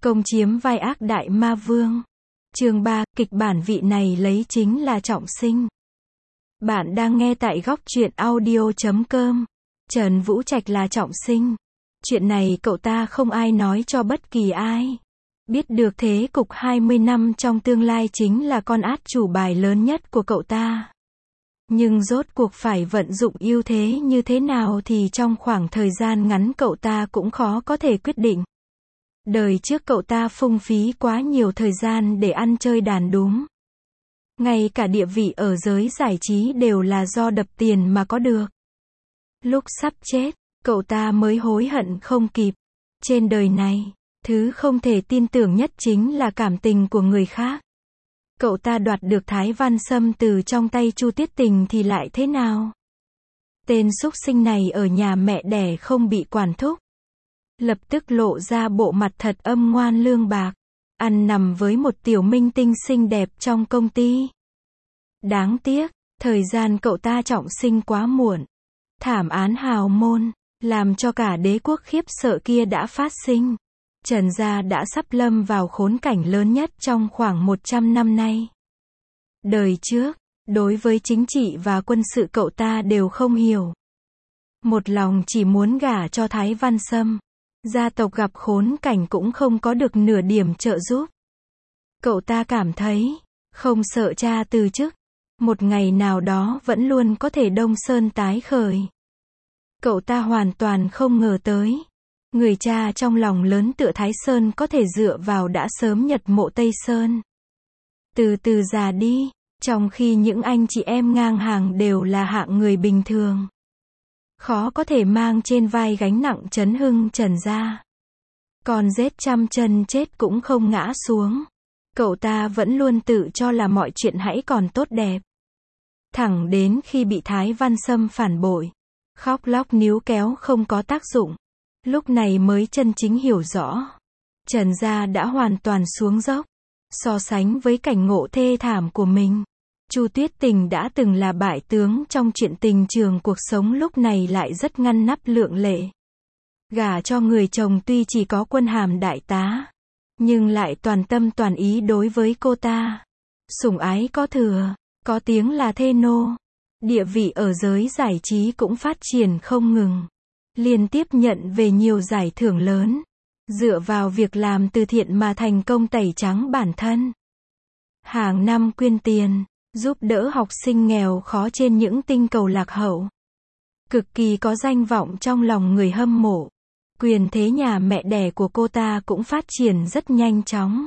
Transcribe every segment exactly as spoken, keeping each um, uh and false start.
Công chiếm vai ác đại ma vương. Chương ba, kịch bản vị này lấy chính là Trọng Sinh. Bạn đang nghe tại góc truyện audio chấm com. Trần Vũ Trạch là Trọng Sinh. Chuyện này cậu ta không ai nói cho bất kỳ ai. Biết được thế cục hai mươi năm trong tương lai chính là con át chủ bài lớn nhất của cậu ta. Nhưng rốt cuộc phải vận dụng ưu thế như thế nào thì trong khoảng thời gian ngắn cậu ta cũng khó có thể quyết định. Đời trước cậu ta phung phí quá nhiều thời gian để ăn chơi đàn đúm. Ngay cả địa vị ở giới giải trí đều là do đập tiền mà có được. Lúc sắp chết, cậu ta mới hối hận không kịp. Trên đời này, thứ không thể tin tưởng nhất chính là cảm tình của người khác. Cậu ta đoạt được Thái Văn Sâm từ trong tay Chu Tuyết Tình thì lại thế nào? Tên súc sinh này ở nhà mẹ đẻ không bị quản thúc. Lập tức lộ ra bộ mặt thật âm ngoan lương bạc. Ăn nằm với một tiểu minh tinh xinh đẹp trong công ty. Đáng tiếc, thời gian cậu ta trọng sinh quá muộn. Thảm án hào môn, làm cho cả đế quốc khiếp sợ kia đã phát sinh. Trần gia đã sắp lâm vào khốn cảnh lớn nhất trong khoảng một trăm năm nay. Đời trước, đối với chính trị và quân sự cậu ta đều không hiểu. Một lòng chỉ muốn gả cho Thái Văn Sâm. Gia tộc gặp khốn cảnh cũng không có được nửa điểm trợ giúp. Cậu ta cảm thấy, không sợ cha từ chức. Một ngày nào đó vẫn luôn có thể Đông Sơn tái khởi. Cậu ta hoàn toàn không ngờ tới. Người cha trong lòng lớn tựa Thái Sơn có thể dựa vào đã sớm nhật mộ Tây Sơn. Từ từ già đi, trong khi những anh chị em ngang hàng đều là hạng người bình thường. Khó có thể mang trên vai gánh nặng chấn hưng Trần gia. Còn rết trăm chân chết cũng không ngã xuống. Cậu ta vẫn luôn tự cho là mọi chuyện hãy còn tốt đẹp. Thẳng đến khi bị Thái Văn Sâm phản bội. Khóc lóc níu kéo không có tác dụng. Lúc này mới chân chính hiểu rõ. Trần gia đã hoàn toàn xuống dốc. So sánh với cảnh ngộ thê thảm của mình. Chu Tuyết Tình đã từng là bại tướng trong chuyện tình trường cuộc sống lúc này lại rất ngăn nắp lượng lệ. Gả cho người chồng tuy chỉ có quân hàm đại tá. Nhưng lại toàn tâm toàn ý đối với cô ta. Sủng ái có thừa, có tiếng là thê nô. Địa vị ở giới giải trí cũng phát triển không ngừng. Liên tiếp nhận về nhiều giải thưởng lớn. Dựa vào việc làm từ thiện mà thành công tẩy trắng bản thân. Hàng năm quyên tiền, giúp đỡ học sinh nghèo khó trên những tinh cầu lạc hậu. Cực kỳ có danh vọng trong lòng người hâm mộ. Quyền thế nhà mẹ đẻ của cô ta cũng phát triển rất nhanh chóng.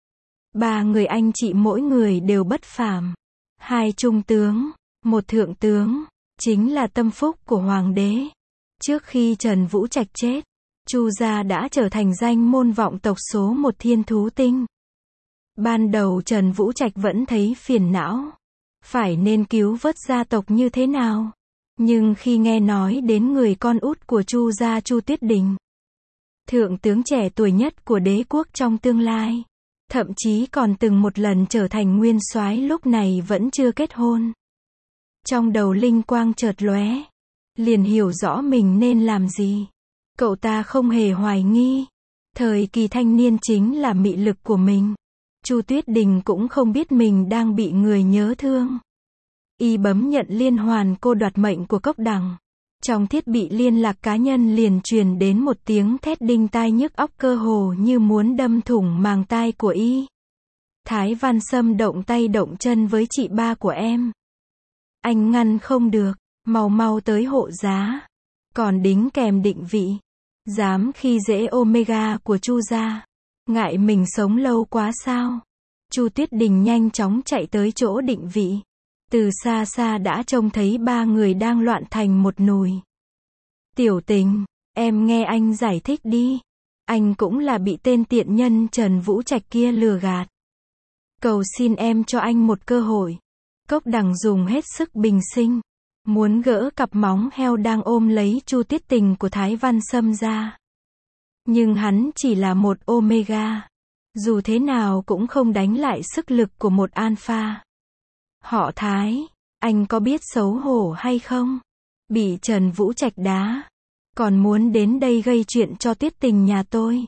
Ba người anh chị mỗi người đều bất phàm. Hai trung tướng, một thượng tướng, chính là tâm phúc của hoàng đế. Trước khi Trần Vũ Trạch chết, Chu gia đã trở thành danh môn vọng tộc số một Thiên Thú Tinh. Ban đầu Trần Vũ Trạch vẫn thấy phiền não. Phải nên cứu vớt gia tộc như thế nào? Nhưng khi nghe nói đến người con út của Chu gia Chu Tuyết Đình, thượng tướng trẻ tuổi nhất của đế quốc trong tương lai, thậm chí còn từng một lần trở thành nguyên soái lúc này vẫn chưa kết hôn. Trong đầu linh quang chợt lóe, liền hiểu rõ mình nên làm gì. Cậu ta không hề hoài nghi, thời kỳ thanh niên chính là mị lực của mình. Chu Tuyết Đình cũng không biết mình đang bị người nhớ thương. Y bấm nhận liên hoàn cô đoạt mệnh của Cốc Đằng. Trong thiết bị liên lạc cá nhân liền truyền đến một tiếng thét đinh tai nhức óc cơ hồ như muốn đâm thủng màng tai của Y. Thái Văn Sâm động tay động chân với chị ba của em. Anh ngăn không được, mau mau tới hộ giá. Còn đính kèm định vị. Dám khi dễ Omega của Chu gia. Ngại mình sống lâu quá sao? Chu Tuyết Đình nhanh chóng chạy tới chỗ định vị. Từ xa xa đã trông thấy ba người đang loạn thành một nùi. Tiểu Tình, em nghe anh giải thích đi. Anh cũng là bị tên tiện nhân Trần Vũ Trạch kia lừa gạt. Cầu xin em cho anh một cơ hội. Cốc Đằng dùng hết sức bình sinh. Muốn gỡ cặp móng heo đang ôm lấy Chu Tuyết Tình của Thái Văn Sâm ra. Nhưng hắn chỉ là một Omega. Dù thế nào cũng không đánh lại sức lực của một Alpha. Họ Thái, anh có biết xấu hổ hay không? Bị Trần Vũ Trạch đá. Còn muốn đến đây gây chuyện cho Tuyết Tình nhà tôi.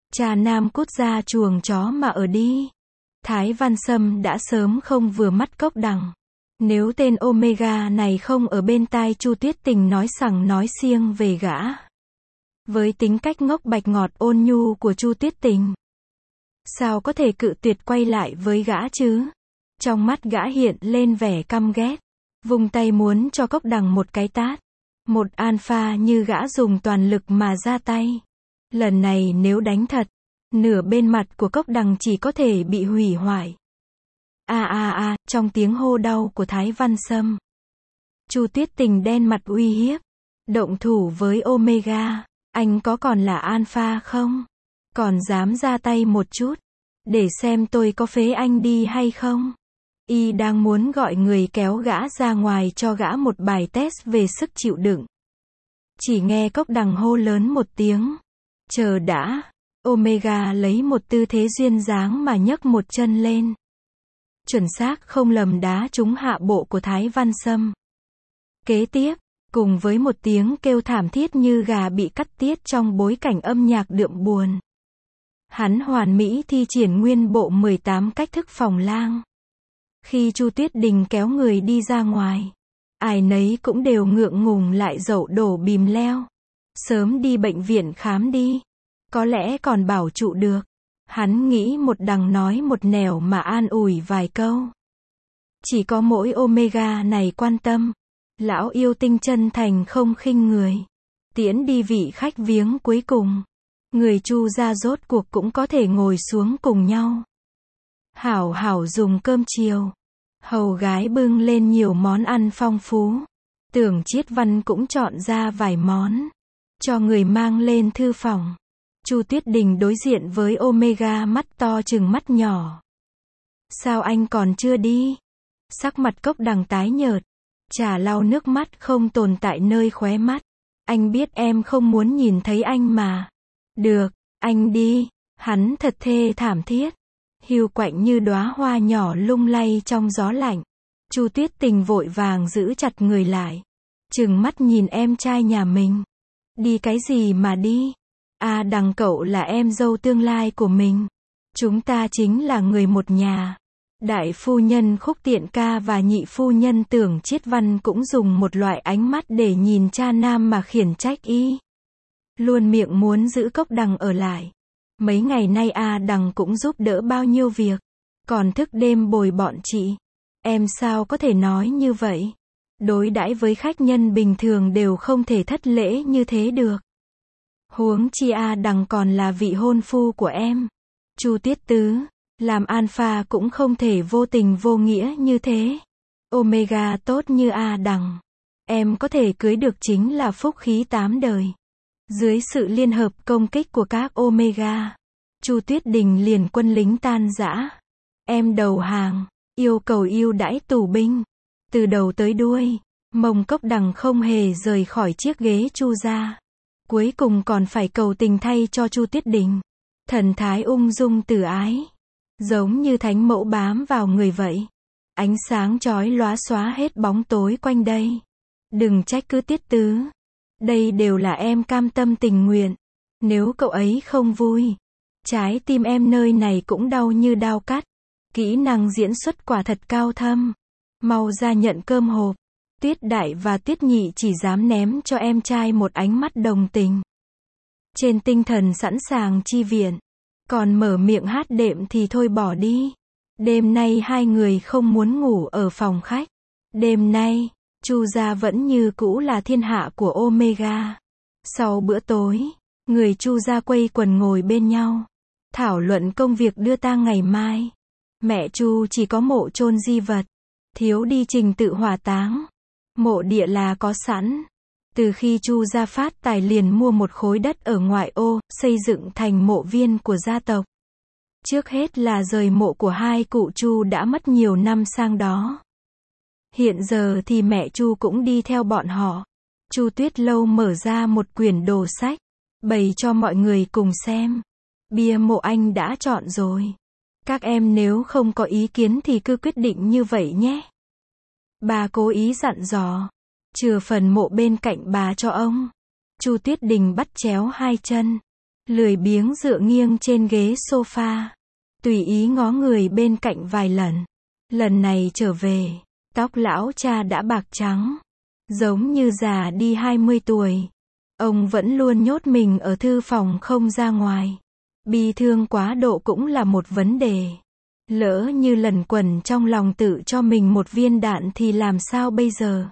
Cha nam cút ra chuồng chó mà ở đi. Thái Văn Sâm đã sớm không vừa mắt Cốc Đằng. Nếu tên Omega này không ở bên tai Chu Tuyết Tình nói sằng nói xiêng về gã. Với tính cách ngốc bạch ngọt ôn nhu của Chu Tuyết Tình, sao có thể cự tuyệt quay lại với gã chứ? Trong mắt gã hiện lên vẻ căm ghét, vung tay muốn cho Cốc Đằng một cái tát. Một alpha như gã dùng toàn lực mà ra tay. Lần này nếu đánh thật, nửa bên mặt của Cốc Đằng chỉ có thể bị hủy hoại. A a a, trong tiếng hô đau của Thái Văn Sâm, Chu Tuyết Tình đen mặt uy hiếp. Động thủ với Omega, anh có còn là alpha không? Còn dám ra tay một chút, để xem tôi có phế anh đi hay không? Y đang muốn gọi người kéo gã ra ngoài cho gã một bài test về sức chịu đựng. Chỉ nghe Cốc Đằng hô lớn một tiếng. Chờ đã. Omega lấy một tư thế duyên dáng mà nhấc một chân lên. Chuẩn xác không lầm đá trúng hạ bộ của Thái Văn Sâm. Kế tiếp, cùng với một tiếng kêu thảm thiết như gà bị cắt tiết trong bối cảnh âm nhạc đượm buồn, hắn hoàn mỹ thi triển nguyên bộ mười tám cách thức phòng lang. Khi Chu Tuyết Đình kéo người đi ra ngoài, ai nấy cũng đều ngượng ngùng lại dậu đổ bìm leo. Sớm đi bệnh viện khám đi, có lẽ còn bảo trụ được. Hắn nghĩ một đằng nói một nẻo mà an ủi vài câu. Chỉ có mỗi Omega này quan tâm. Lão yêu tinh chân thành không khinh người. Tiễn đi vị khách viếng cuối cùng. Người Chu gia rốt cuộc cũng có thể ngồi xuống cùng nhau. Hảo hảo dùng cơm chiều. Hầu gái bưng lên nhiều món ăn phong phú. Tưởng Chiết Văn cũng chọn ra vài món, cho người mang lên thư phòng. Chu Tuyết Đình đối diện với Omega mắt to chừng mắt nhỏ. Sao anh còn chưa đi? Sắc mặt Cốc Đằng tái nhợt, chả lau nước mắt không tồn tại nơi khóe mắt. Anh biết em không muốn nhìn thấy anh mà. Được, anh đi. Hắn thật thê thảm thiết, hiu quạnh như đóa hoa nhỏ lung lay trong gió lạnh. Chu Tuyết Tình vội vàng giữ chặt người lại, trừng mắt nhìn em trai nhà mình. Đi cái gì mà đi? À, Đằng cậu là em dâu tương lai của mình. Chúng ta chính là người một nhà. Đại phu nhân Khúc Tiện Ca và nhị phu nhân Tưởng Chiết Văn cũng dùng một loại ánh mắt để nhìn cha nam mà khiển trách y. Luôn miệng muốn giữ Cốc Đằng ở lại. Mấy ngày nay A Đằng cũng giúp đỡ bao nhiêu việc, còn thức đêm bồi bọn chị. Em sao có thể nói như vậy? Đối đãi với khách nhân bình thường đều không thể thất lễ như thế được. Huống chi A Đằng còn là vị hôn phu của em. Chu Tuyết Tứ, làm alpha cũng không thể vô tình vô nghĩa như thế. Omega tốt như A Đằng, em có thể cưới được chính là phúc khí tám đời. Dưới sự liên hợp công kích của các Omega, Chu Tuyết Đình liền quân lính tan rã. Em đầu hàng, yêu cầu ưu đãi tù binh. Từ đầu tới đuôi, Mông Cốc Đằng không hề rời khỏi chiếc ghế Chu gia. Cuối cùng còn phải cầu tình thay cho Chu Tuyết Đình. Thần thái ung dung từ ái, giống như thánh mẫu bám vào người vậy. Ánh sáng chói lóa xóa hết bóng tối quanh đây. Đừng trách cứ Tiết Tứ. Đây đều là em cam tâm tình nguyện. Nếu cậu ấy không vui, trái tim em nơi này cũng đau như đao cắt. Kỹ năng diễn xuất quả thật cao thâm. Mau ra nhận cơm hộp. Tiết Đại và Tiết Nhị chỉ dám ném cho em trai một ánh mắt đồng tình, trên tinh thần sẵn sàng chi viện. Còn mở miệng hát đệm thì thôi bỏ đi. Đêm nay hai người không muốn ngủ ở phòng khách. Đêm nay, Chu gia vẫn như cũ là thiên hạ của Omega. Sau bữa tối, người Chu gia quây quần ngồi bên nhau, thảo luận công việc đưa tang ngày mai. Mẹ Chu chỉ có mộ chôn di vật, thiếu đi trình tự hỏa táng. Mộ địa là có sẵn. Từ khi Chu gia phát tài liền mua một khối đất ở ngoại ô, xây dựng thành mộ viên của gia tộc. Trước hết là rời mộ của hai cụ Chu đã mất nhiều năm sang đó. Hiện giờ thì mẹ Chu cũng đi theo bọn họ. Chu Tuyết Lâu mở ra một quyển đồ sách, bày cho mọi người cùng xem. Bia mộ anh đã chọn rồi. Các em nếu không có ý kiến thì cứ quyết định như vậy nhé. Bà cố ý dặn dò. Chừa phần mộ bên cạnh bà cho ông. Chu Tuyết Đình bắt chéo hai chân, lười biếng dựa nghiêng trên ghế sofa, tùy ý ngó người bên cạnh vài lần. Lần này trở về, tóc lão cha đã bạc trắng, giống như già đi hai mươi tuổi. Ông vẫn luôn nhốt mình ở thư phòng không ra ngoài. Bi thương quá độ cũng là một vấn đề. Lỡ như lẩn quẩn trong lòng tự cho mình một viên đạn thì làm sao bây giờ?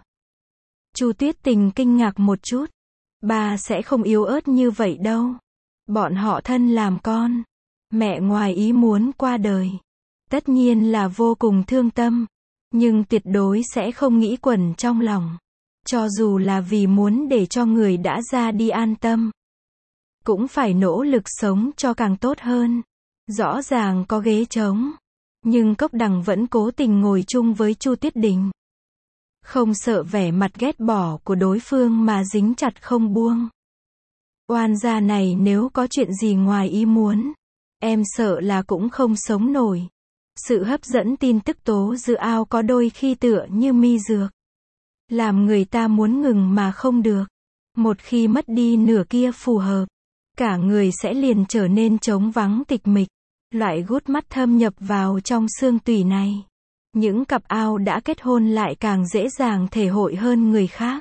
Chu Tuyết Tình kinh ngạc một chút. Ba sẽ không yếu ớt như vậy đâu. Bọn họ thân làm con. Mẹ ngoài ý muốn qua đời. Tất nhiên là vô cùng thương tâm. Nhưng tuyệt đối sẽ không nghĩ quẩn trong lòng. Cho dù là vì muốn để cho người đã ra đi an tâm. Cũng phải nỗ lực sống cho càng tốt hơn. Rõ ràng có ghế trống. Nhưng Cốc Đằng vẫn cố tình ngồi chung với Chu Tuyết Đình. Không sợ vẻ mặt ghét bỏ của đối phương mà dính chặt không buông. Oan gia này nếu có chuyện gì ngoài ý muốn, em sợ là cũng không sống nổi. Sự hấp dẫn tin tức tố dư ao có đôi khi tựa như mi dược. Làm người ta muốn ngừng mà không được. Một khi mất đi nửa kia phù hợp, cả người sẽ liền trở nên trống vắng tịch mịch. Loại gút mắt thâm nhập vào trong xương tủy này. Những cặp ao đã kết hôn lại càng dễ dàng thể hội hơn người khác.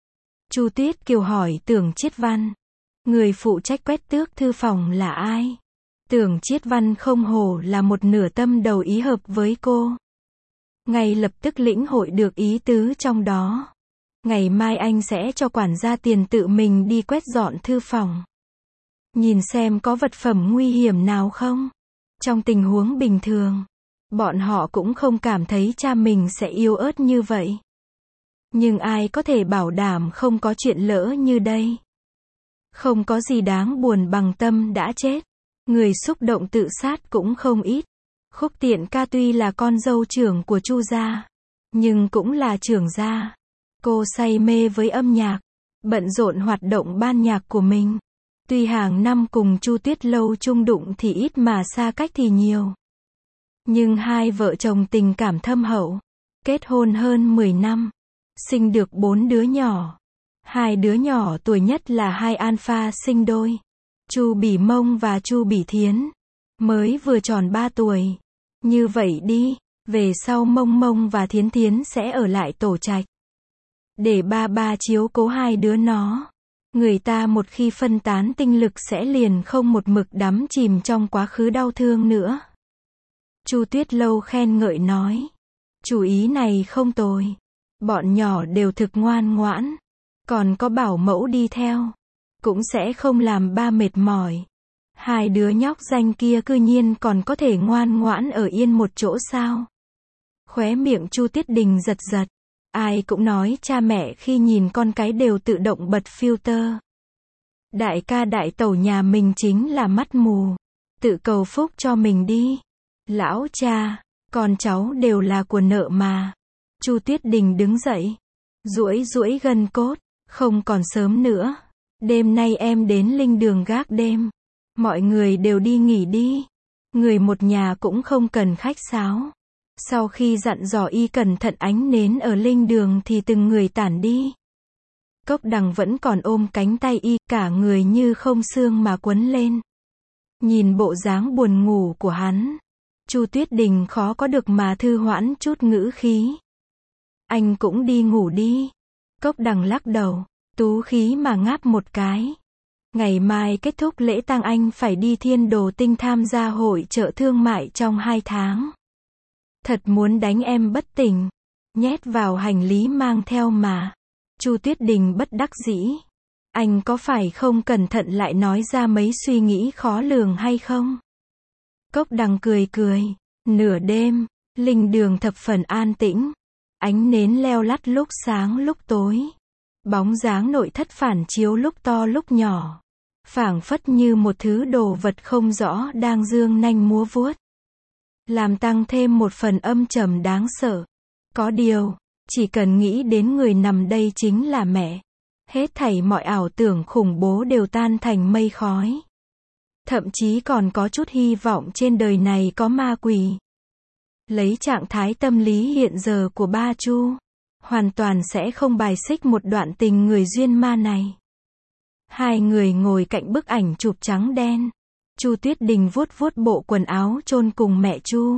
Chu Tuyết Kiều hỏi Tưởng Chiết Văn. Người phụ trách quét tước thư phòng là ai? Tưởng Chiết Văn không hổ là một nửa tâm đầu ý hợp với cô. Ngay lập tức lĩnh hội được ý tứ trong đó. Ngày mai anh sẽ cho quản gia tiền tự mình đi quét dọn thư phòng. Nhìn xem có vật phẩm nguy hiểm nào không? Trong tình huống bình thường, bọn họ cũng không cảm thấy cha mình sẽ yếu ớt như vậy. Nhưng ai có thể bảo đảm không có chuyện lỡ như đây? Không có gì đáng buồn bằng Tâm đã chết. Người xúc động tự sát cũng không ít. Khúc Tiện Ca tuy là con dâu trưởng của Chu gia, nhưng cũng là trưởng gia. Cô say mê với âm nhạc, bận rộn hoạt động ban nhạc của mình. Tuy hàng năm cùng Chu Tuyết Lâu chung đụng thì ít mà xa cách thì nhiều. Nhưng hai vợ chồng tình cảm thâm hậu. Kết hôn hơn mười năm. Sinh được bốn đứa nhỏ. Hai đứa nhỏ tuổi nhất là hai alpha sinh đôi. Chu Bỉ Mông và Chu Bỉ Thiến. Mới vừa tròn ba tuổi. Như vậy đi, về sau Mông Mông và Thiến Thiến sẽ ở lại tổ trạch. Để ba ba chiếu cố hai đứa nó. Người ta một khi phân tán tinh lực sẽ liền không một mực đắm chìm trong quá khứ đau thương nữa. Chu Tuyết Lâu khen ngợi nói. Chủ ý này không tồi. Bọn nhỏ đều thực ngoan ngoãn. Còn có bảo mẫu đi theo. Cũng sẽ không làm ba mệt mỏi. Hai đứa nhóc danh kia cư nhiên còn có thể ngoan ngoãn ở yên một chỗ sao? Khóe miệng Chu Tuyết Đình giật giật. Ai cũng nói cha mẹ khi nhìn con cái đều tự động bật filter. Đại ca đại tẩu nhà mình chính là mắt mù. Tự cầu phúc cho mình đi. Lão cha, con cháu đều là của nợ mà. Chu Tuyết Đình đứng dậy. Duỗi duỗi gân cốt. Không còn sớm nữa. Đêm nay em đến linh đường gác đêm. Mọi người đều đi nghỉ đi. Người một nhà cũng không cần khách sáo. Sau khi dặn dò y cẩn thận ánh nến ở linh đường thì từng người tản đi. Cốc Đằng vẫn còn ôm cánh tay y, cả người như không xương mà quấn lên. Nhìn bộ dáng buồn ngủ của hắn, Chu Tuyết Đình khó có được mà thư hoãn chút ngữ khí. Anh cũng đi ngủ đi. Cốc Đằng lắc đầu, tú khí mà ngáp một cái. Ngày mai kết thúc lễ tang anh phải đi Thiên Đồ Tinh tham gia hội chợ thương mại trong hai tháng. Thật muốn đánh em bất tỉnh. Nhét vào hành lý mang theo mà. Chu Tuyết Đình bất đắc dĩ. Anh có phải không cẩn thận lại nói ra mấy suy nghĩ khó lường hay không? Cốc Đằng cười cười. Nửa đêm, linh đường thập phần an tĩnh. Ánh nến leo lắt lúc sáng lúc tối. Bóng dáng nội thất phản chiếu lúc to lúc nhỏ. Phảng phất như một thứ đồ vật không rõ đang dương nanh múa vuốt. Làm tăng thêm một phần âm trầm đáng sợ. Có điều, chỉ cần nghĩ đến người nằm đây chính là mẹ. Hết thảy mọi ảo tưởng khủng bố đều tan thành mây khói. Thậm chí còn có chút hy vọng trên đời này có ma quỷ. Lấy trạng thái tâm lý hiện giờ của ba Chu, hoàn toàn sẽ không bài xích một đoạn tình người duyên ma này. Hai người ngồi cạnh bức ảnh chụp trắng đen. Chu Tuyết Đình vuốt vuốt bộ quần áo chôn cùng mẹ Chu.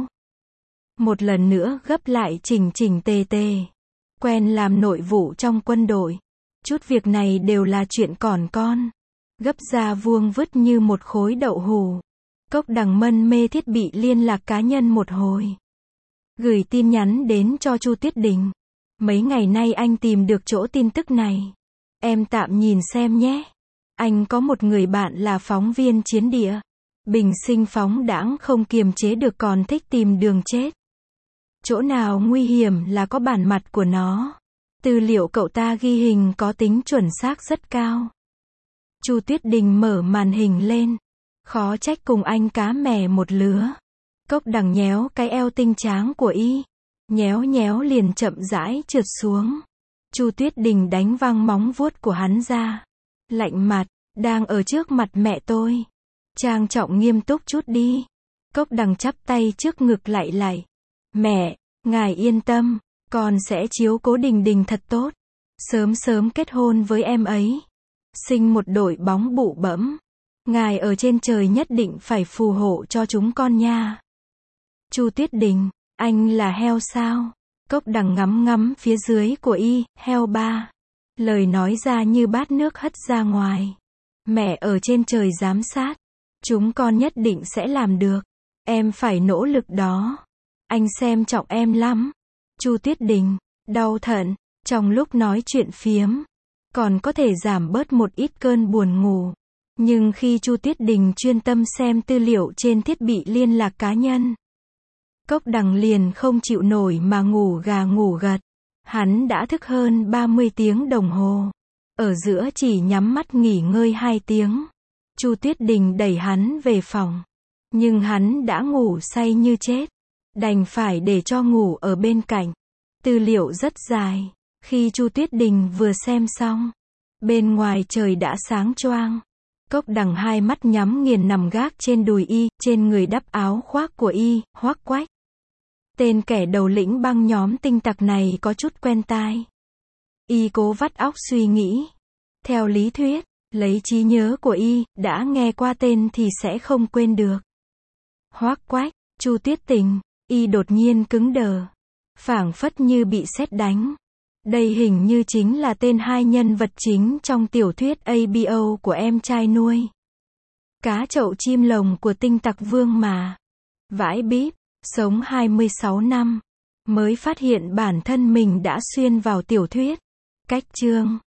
Một lần nữa gấp lại chỉnh chỉnh tề tề. Quen làm nội vụ trong quân đội. Chút việc này đều là chuyện còn con. Gấp ra vuông vứt như một khối đậu hù. Cốc Đằng mân mê thiết bị liên lạc cá nhân một hồi. Gửi tin nhắn đến cho Chu Tuyết Đình. Mấy ngày nay anh tìm được chỗ tin tức này. Em tạm nhìn xem nhé. Anh có một người bạn là phóng viên chiến địa. Bình sinh phóng đãng không kiềm chế được còn thích tìm đường chết. Chỗ nào nguy hiểm là có bản mặt của nó. Tư liệu cậu ta ghi hình có tính chuẩn xác rất cao. Chu Tuyết Đình mở màn hình lên. Khó trách cùng anh cá mè một lứa. Cốc Đằng nhéo cái eo tinh tráng của y. Nhéo nhéo liền chậm rãi trượt xuống. Chu Tuyết Đình đánh văng móng vuốt của hắn ra. Lạnh mặt, đang ở trước mặt mẹ tôi. Trang trọng nghiêm túc chút đi. Cốc Đằng chắp tay trước ngực lại lại. Mẹ, ngài yên tâm, con sẽ chiếu cố Đình Đình thật tốt. Sớm sớm kết hôn với em ấy. Sinh một đội bóng bụ bẫm. Ngài ở trên trời nhất định phải phù hộ cho chúng con nha. Chu Tuyết Đình, anh là heo sao? Cốc Đằng ngắm ngắm phía dưới của y, heo ba. Lời nói ra như bát nước hất ra ngoài. Mẹ ở trên trời giám sát. Chúng con nhất định sẽ làm được. Em phải nỗ lực đó. Anh xem trọng em lắm. Chu Tuyết Đình, đau thận, trong lúc nói chuyện phiếm. Còn có thể giảm bớt một ít cơn buồn ngủ. Nhưng khi Chu Tuyết Đình chuyên tâm xem tư liệu trên thiết bị liên lạc cá nhân. Cốc Đằng liền không chịu nổi mà ngủ gà ngủ gật. Hắn đã thức hơn ba mươi tiếng đồng hồ. Ở giữa chỉ nhắm mắt nghỉ ngơi hai tiếng. Chu Tuyết Đình đẩy hắn về phòng. Nhưng hắn đã ngủ say như chết. Đành phải để cho ngủ ở bên cạnh. Tư liệu rất dài. Khi Chu Tuyết Đình vừa xem xong. Bên ngoài trời đã sáng choang. Cốc Đằng hai mắt nhắm nghiền nằm gác trên đùi y, trên người đắp áo khoác của y, Hoắc Quách. Tên kẻ đầu lĩnh băng nhóm tinh tặc này có chút quen tai. Y cố vắt óc suy nghĩ. Theo lý thuyết, lấy trí nhớ của y, đã nghe qua tên thì sẽ không quên được. Hoắc Quách, Chu Tuyết Tình, y đột nhiên cứng đờ. Phảng phất như bị sét đánh. Đây hình như chính là tên hai nhân vật chính trong tiểu thuyết a bê o của em trai nuôi. Cá chậu chim lồng của tinh tặc vương mà. Vãi bíp, sống hai mươi sáu năm. Mới phát hiện bản thân mình đã xuyên vào tiểu thuyết. Cách chương.